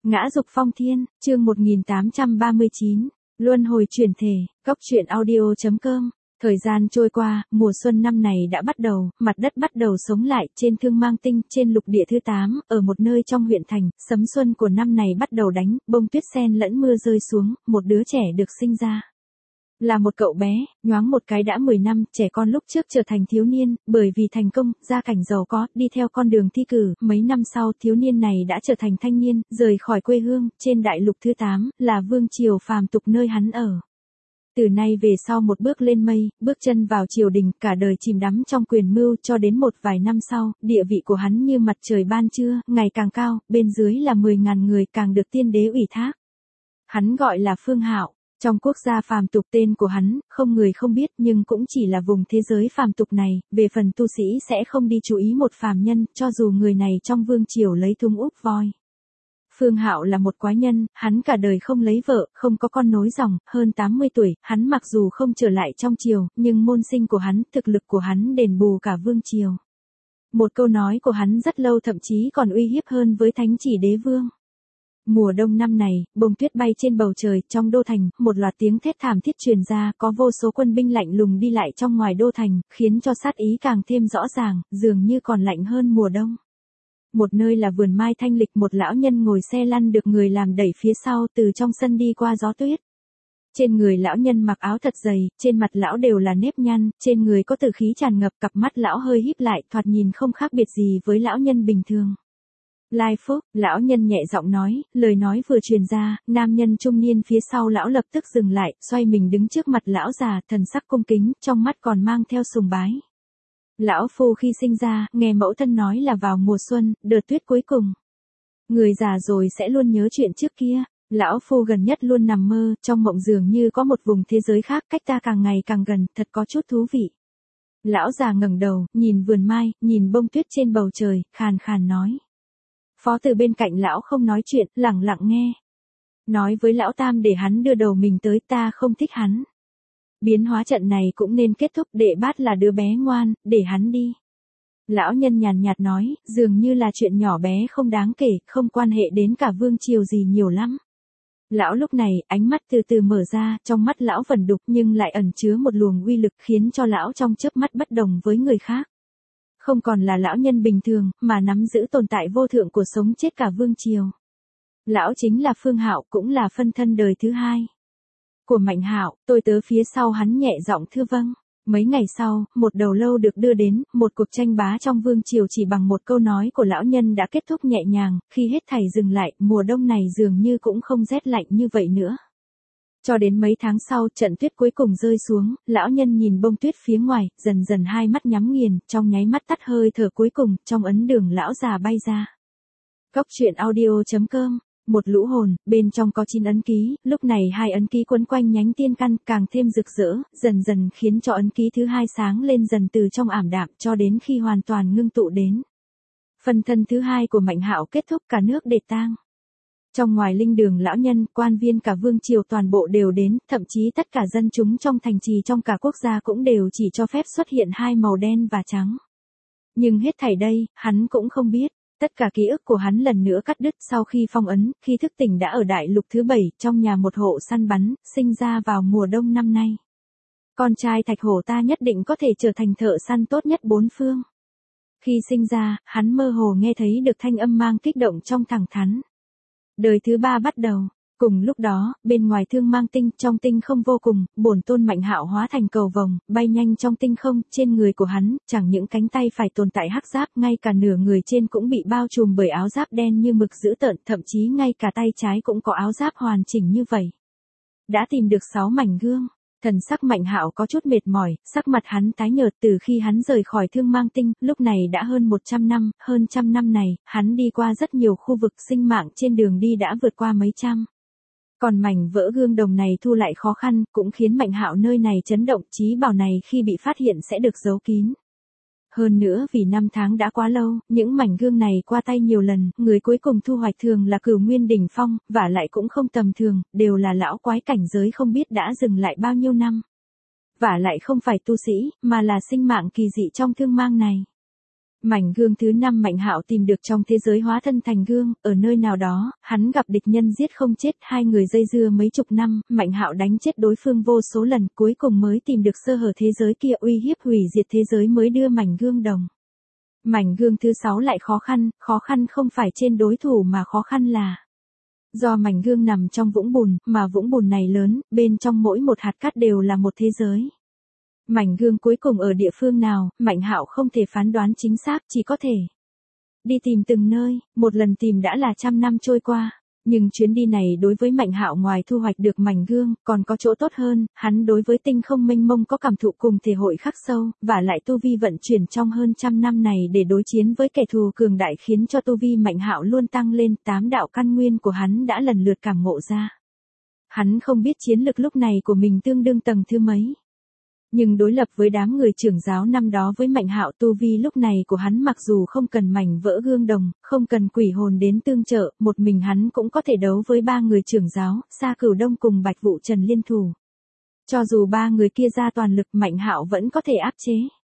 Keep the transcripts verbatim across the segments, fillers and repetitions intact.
Ngã dục phong thiên, chương một nghìn tám trăm ba mươi chín, luân hồi chuyển thể, cốc truyện audio chấm com. Thời gian trôi qua, mùa xuân năm này đã bắt đầu, mặt đất bắt đầu sống lại, trên Thương Mang Tinh, trên lục địa thứ tám, ở một nơi trong huyện thành, sấm xuân của năm này bắt đầu đánh, bông tuyết sen lẫn mưa rơi xuống, một đứa trẻ được sinh ra. Là một cậu bé, nhoáng một cái đã mười năm, trẻ con lúc trước trở thành thiếu niên, bởi vì thành công, gia cảnh giàu có, đi theo con đường thi cử, mấy năm sau, thiếu niên này đã trở thành thanh niên, rời khỏi quê hương, trên đại lục thứ tám, là vương triều phàm tục nơi hắn ở. Từ nay về sau một bước lên mây, bước chân vào triều đình, cả đời chìm đắm trong quyền mưu, cho đến một vài năm sau, địa vị của hắn như mặt trời ban trưa, ngày càng cao, bên dưới là mười ngàn người, càng được tiên đế ủy thác. Hắn gọi là Phương Hạo. Trong quốc gia phàm tục tên của hắn, không người không biết, nhưng cũng chỉ là vùng thế giới phàm tục này, về phần tu sĩ sẽ không đi chú ý một phàm nhân, cho dù người này trong vương triều lấy thung úp voi. Phương Hạo là một quái nhân, hắn cả đời không lấy vợ, không có con nối dòng, hơn tám mươi tuổi, hắn mặc dù không trở lại trong triều, nhưng môn sinh của hắn, thực lực của hắn đền bù cả vương triều. Một câu nói của hắn rất lâu, thậm chí còn uy hiếp hơn với thánh chỉ đế vương. Mùa đông năm này, bông tuyết bay trên bầu trời, trong đô thành, một loạt tiếng thét thảm thiết truyền ra, có vô số quân binh lạnh lùng đi lại trong ngoài đô thành, khiến cho sát ý càng thêm rõ ràng, dường như còn lạnh hơn mùa đông. Một nơi là vườn mai thanh lịch, một lão nhân ngồi xe lăn được người làm đẩy phía sau, từ trong sân đi qua gió tuyết. Trên người lão nhân mặc áo thật dày, trên mặt lão đều là nếp nhăn, trên người có tử khí tràn ngập, cặp mắt lão hơi híp lại, thoạt nhìn không khác biệt gì với lão nhân bình thường. Lai Phúc, lão nhân nhẹ giọng nói, lời nói vừa truyền ra, nam nhân trung niên phía sau lão lập tức dừng lại, xoay mình đứng trước mặt lão già, thần sắc cung kính, trong mắt còn mang theo sùng bái. Lão phu khi sinh ra, nghe mẫu thân nói là vào mùa xuân, đợt tuyết cuối cùng. Người già rồi sẽ luôn nhớ chuyện trước kia, lão phu gần nhất luôn nằm mơ, trong mộng dường như có một vùng thế giới khác, cách ta càng ngày càng gần, thật có chút thú vị. Lão già ngẩng đầu, nhìn vườn mai, nhìn bông tuyết trên bầu trời, khàn khàn nói. Phó từ bên cạnh lão không nói chuyện, lặng lặng nghe. Nói với lão tam để hắn đưa đầu mình tới, ta không thích hắn. Biến hóa trận này cũng nên kết thúc, đệ bát là đứa bé ngoan, để hắn đi. Lão nhân nhàn nhạt nói, dường như là chuyện nhỏ bé không đáng kể, không quan hệ đến cả vương triều gì nhiều lắm. Lão lúc này, ánh mắt từ từ mở ra, trong mắt lão vẩn đục nhưng lại ẩn chứa một luồng uy lực khiến cho lão trong chớp mắt bất đồng với người khác. Không còn là lão nhân bình thường, mà nắm giữ tồn tại vô thượng của sống chết cả vương triều. Lão chính là Phương Hạo, cũng là phân thân đời thứ hai của Mạnh Hạo. Tôi tớ phía sau hắn nhẹ giọng thưa vâng. Mấy ngày sau, một đầu lâu được đưa đến, một cuộc tranh bá trong vương triều chỉ bằng một câu nói của lão nhân đã kết thúc nhẹ nhàng, khi hết thảy dừng lại, mùa đông này dường như cũng không rét lạnh như vậy nữa. Cho đến mấy tháng sau, trận tuyết cuối cùng rơi xuống, lão nhân nhìn bông tuyết phía ngoài, dần dần hai mắt nhắm nghiền, trong nháy mắt tắt hơi thở cuối cùng, trong ấn đường lão già bay ra. Cốc truyện audio chấm com, một lũ hồn, bên trong có chín ấn ký, lúc này hai ấn ký quấn quanh nhánh tiên căn, càng thêm rực rỡ, dần dần khiến cho ấn ký thứ hai sáng lên dần từ trong ảm đạm, cho đến khi hoàn toàn ngưng tụ đến. Phần thân thứ hai của Mạnh Hạo kết thúc, cả nước để tang. Trong ngoài linh đường lão nhân, quan viên cả vương triều toàn bộ đều đến, thậm chí tất cả dân chúng trong thành trì trong cả quốc gia cũng đều chỉ cho phép xuất hiện hai màu đen và trắng. Nhưng hết thảy đây, hắn cũng không biết, tất cả ký ức của hắn lần nữa cắt đứt sau khi phong ấn, khi thức tỉnh đã ở đại lục thứ bảy, trong nhà một hộ săn bắn, sinh ra vào mùa đông năm nay. Con trai Thạch Hổ ta nhất định có thể trở thành thợ săn tốt nhất bốn phương. Khi sinh ra, hắn mơ hồ nghe thấy được thanh âm mang kích động trong thẳng thắn. Đời thứ ba bắt đầu. Cùng lúc đó, bên ngoài Thương Mang Tinh, trong tinh không vô cùng, bổn tôn Mạnh Hạo hóa thành cầu vồng, bay nhanh trong tinh không, trên người của hắn, chẳng những cánh tay phải tồn tại hắc giáp, ngay cả nửa người trên cũng bị bao trùm bởi áo giáp đen như mực dữ tợn, thậm chí ngay cả tay trái cũng có áo giáp hoàn chỉnh như vậy. Đã tìm được sáu mảnh gương. Thần sắc Mạnh Hạo có chút mệt mỏi, sắc mặt hắn tái nhợt từ khi hắn rời khỏi Thương Mang Tinh, lúc này đã hơn một trăm năm, hơn trăm năm này, hắn đi qua rất nhiều khu vực, sinh mạng trên đường đi đã vượt qua mấy trăm. Còn mảnh vỡ gương đồng này thu lại khó khăn, cũng khiến Mạnh Hạo nơi này chấn động, chí bảo này khi bị phát hiện sẽ được giấu kín. Hơn nữa vì năm tháng đã quá lâu, những mảnh gương này qua tay nhiều lần, người cuối cùng thu hoạch thường là Cửu Nguyên đỉnh phong, vả lại cũng không tầm thường, đều là lão quái cảnh giới không biết đã dừng lại bao nhiêu năm. Vả lại không phải tu sĩ, mà là sinh mạng kỳ dị trong thương mang này. Mảnh gương thứ năm Mạnh Hạo tìm được trong thế giới hóa thân thành gương, ở nơi nào đó, hắn gặp địch nhân giết không chết, hai người dây dưa mấy chục năm, Mạnh Hạo đánh chết đối phương vô số lần, cuối cùng mới tìm được sơ hở thế giới kia uy hiếp hủy diệt thế giới mới đưa mảnh gương đồng. Mảnh gương thứ sáu lại khó khăn, khó khăn không phải trên đối thủ mà khó khăn là do mảnh gương nằm trong vũng bùn, mà vũng bùn này lớn, bên trong mỗi một hạt cát đều là một thế giới. Mảnh gương cuối cùng ở địa phương nào, Mạnh Hạo không thể phán đoán chính xác, chỉ có thể đi tìm từng nơi, một lần tìm đã là trăm năm trôi qua. Nhưng chuyến đi này đối với Mạnh Hạo ngoài thu hoạch được mảnh gương, còn có chỗ tốt hơn, hắn đối với tinh không mênh mông có cảm thụ cùng thể hội khắc sâu, và lại tu vi vận chuyển trong hơn trăm năm này để đối chiến với kẻ thù cường đại khiến cho tu vi Mạnh Hạo luôn tăng lên, tám đạo căn nguyên của hắn đã lần lượt cảm ngộ ra. Hắn không biết chiến lực lúc này của mình tương đương tầng thứ mấy. Nhưng đối lập với đám người trưởng giáo năm đó với Mạnh Hạo, tu vi lúc này của hắn mặc dù không cần mảnh vỡ gương đồng, không cần quỷ hồn đến tương trợ, một mình hắn cũng có thể đấu với ba người trưởng giáo, Sa Cửu Đông cùng Bạch Vụ Trần liên thủ. Cho dù ba người kia ra toàn lực, Mạnh Hạo vẫn có thể áp chế.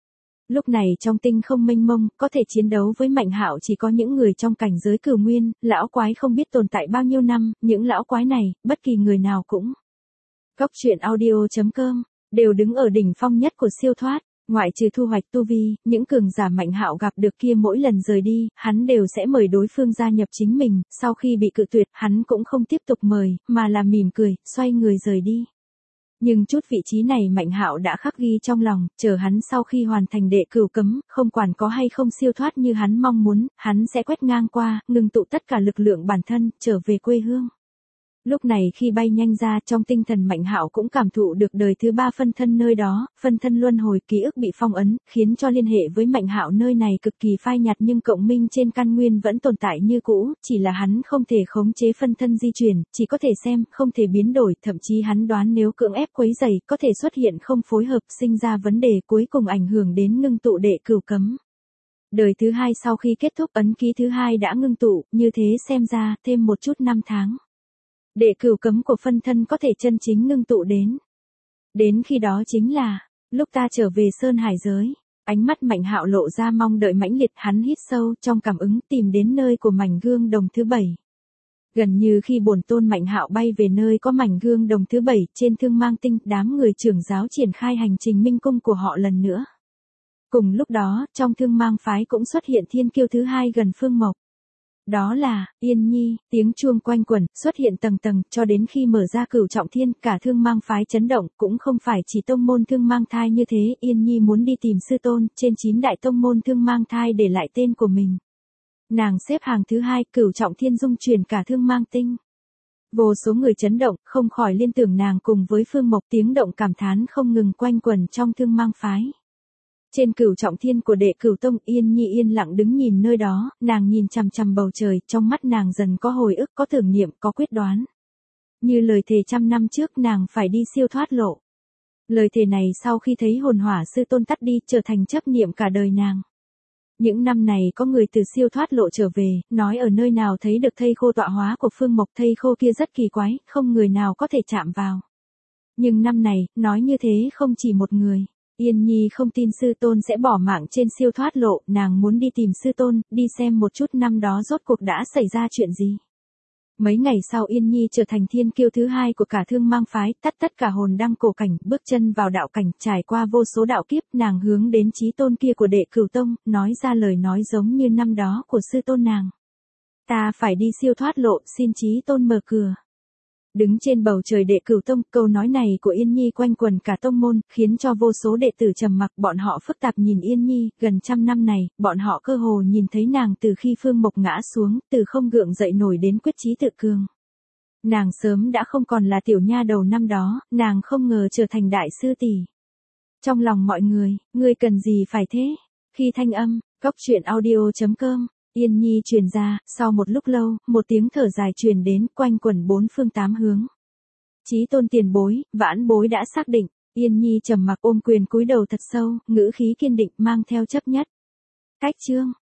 Lúc này trong tinh không mênh mông, có thể chiến đấu với Mạnh Hạo chỉ có những người trong cảnh giới cửu nguyên, lão quái không biết tồn tại bao nhiêu năm, những lão quái này, bất kỳ người nào cũng. Cốc truyện audio chấm com đều đứng ở đỉnh phong nhất của siêu thoát, ngoại trừ thu hoạch tu vi, những cường giả Mạnh Hạo gặp được kia mỗi lần rời đi, hắn đều sẽ mời đối phương gia nhập chính mình, sau khi bị cự tuyệt, hắn cũng không tiếp tục mời, mà là mỉm cười, xoay người rời đi. Nhưng chút vị trí này Mạnh Hạo đã khắc ghi trong lòng, chờ hắn sau khi hoàn thành đệ cửu cấm, không quản có hay không siêu thoát như hắn mong muốn, hắn sẽ quét ngang qua, ngừng tụ tất cả lực lượng bản thân, trở về quê hương. Lúc này khi bay nhanh ra trong tinh thần Mạnh Hạo cũng cảm thụ được đời thứ ba phân thân nơi đó, phân thân luân hồi ký ức bị phong ấn, khiến cho liên hệ với Mạnh Hạo nơi này cực kỳ phai nhạt nhưng cộng minh trên căn nguyên vẫn tồn tại như cũ, chỉ là hắn không thể khống chế phân thân di chuyển, chỉ có thể xem, không thể biến đổi, thậm chí hắn đoán nếu cưỡng ép quấy rầy, có thể xuất hiện không phối hợp, sinh ra vấn đề cuối cùng ảnh hưởng đến ngưng tụ đệ cửu cấm. Đời thứ hai sau khi kết thúc ấn ký thứ hai đã ngưng tụ, như thế xem ra, thêm một chút năm tháng. Đệ cửu cấm của phân thân có thể chân chính ngưng tụ đến. Đến khi đó chính là, lúc ta trở về Sơn Hải giới. Ánh mắt Mạnh Hạo lộ ra mong đợi mãnh liệt, hắn hít sâu trong cảm ứng tìm đến nơi của mảnh gương đồng thứ bảy. Gần như khi bổn tôn Mạnh Hạo bay về nơi có mảnh gương đồng thứ bảy trên Thương Mang Tinh, đám người trưởng giáo triển khai hành trình minh cung của họ lần nữa. Cùng lúc đó, trong Thương Mang phái cũng xuất hiện thiên kiêu thứ hai gần Phương Mộc. Đó là, Yên Nhi, tiếng chuông quanh quẩn, xuất hiện tầng tầng, cho đến khi mở ra cửu trọng thiên, cả Thương Mang phái chấn động, cũng không phải chỉ tông môn Thương Mang thai như thế, Yên Nhi muốn đi tìm sư tôn, trên chín đại tông môn Thương Mang thai để lại tên của mình. Nàng xếp hàng thứ hai, cửu trọng thiên dung truyền cả Thương Mang tinh. Vô số người chấn động, không khỏi liên tưởng nàng cùng với Phương Mộc, tiếng động cảm thán không ngừng quanh quẩn trong Thương Mang phái. Trên cửu trọng thiên của đệ cửu tông, Yên Nhi yên lặng đứng nhìn nơi đó, nàng nhìn chằm chằm bầu trời, trong mắt nàng dần có hồi ức, có tưởng niệm, có quyết đoán. Như lời thề trăm năm trước nàng phải đi siêu thoát lộ. Lời thề này sau khi thấy hồn hỏa sư tôn tắt đi, trở thành chấp niệm cả đời nàng. Những năm này có người từ siêu thoát lộ trở về, nói ở nơi nào thấy được thây khô tọa hóa của Phương Mộc, thây khô kia rất kỳ quái, không người nào có thể chạm vào. Nhưng năm này, nói như thế không chỉ một người. Yên Nhi không tin sư tôn sẽ bỏ mạng trên siêu thoát lộ, nàng muốn đi tìm sư tôn, đi xem một chút năm đó rốt cuộc đã xảy ra chuyện gì. Mấy ngày sau Yên Nhi trở thành thiên kiêu thứ hai của cả Thương Mang phái, tắt tất cả hồn đăng cổ cảnh, bước chân vào đạo cảnh, trải qua vô số đạo kiếp, nàng hướng đến chí tôn kia của đệ cửu tông, nói ra lời nói giống như năm đó của sư tôn nàng. Ta phải đi siêu thoát lộ, xin chí tôn mở cửa. Đứng trên bầu trời đệ cửu tông, câu nói này của Yên Nhi quanh quẩn cả tông môn, khiến cho vô số đệ tử trầm mặc, bọn họ phức tạp nhìn Yên Nhi, gần trăm năm này, bọn họ cơ hồ nhìn thấy nàng từ khi Phương Mộc ngã xuống, từ không gượng dậy nổi đến quyết chí tự cường. Nàng sớm đã không còn là tiểu nha đầu năm đó, nàng không ngờ trở thành đại sư tỷ. Trong lòng mọi người, ngươi cần gì phải thế? Khi thanh âm, cốc truyện audio chấm com Yên Nhi truyền ra, sau một lúc lâu, một tiếng thở dài truyền đến, quanh quẩn bốn phương tám hướng. Chí tôn tiền bối, vãn bối đã xác định, Yên Nhi trầm mặc ôm quyền cúi đầu thật sâu, ngữ khí kiên định mang theo chấp nhất. Cách chương.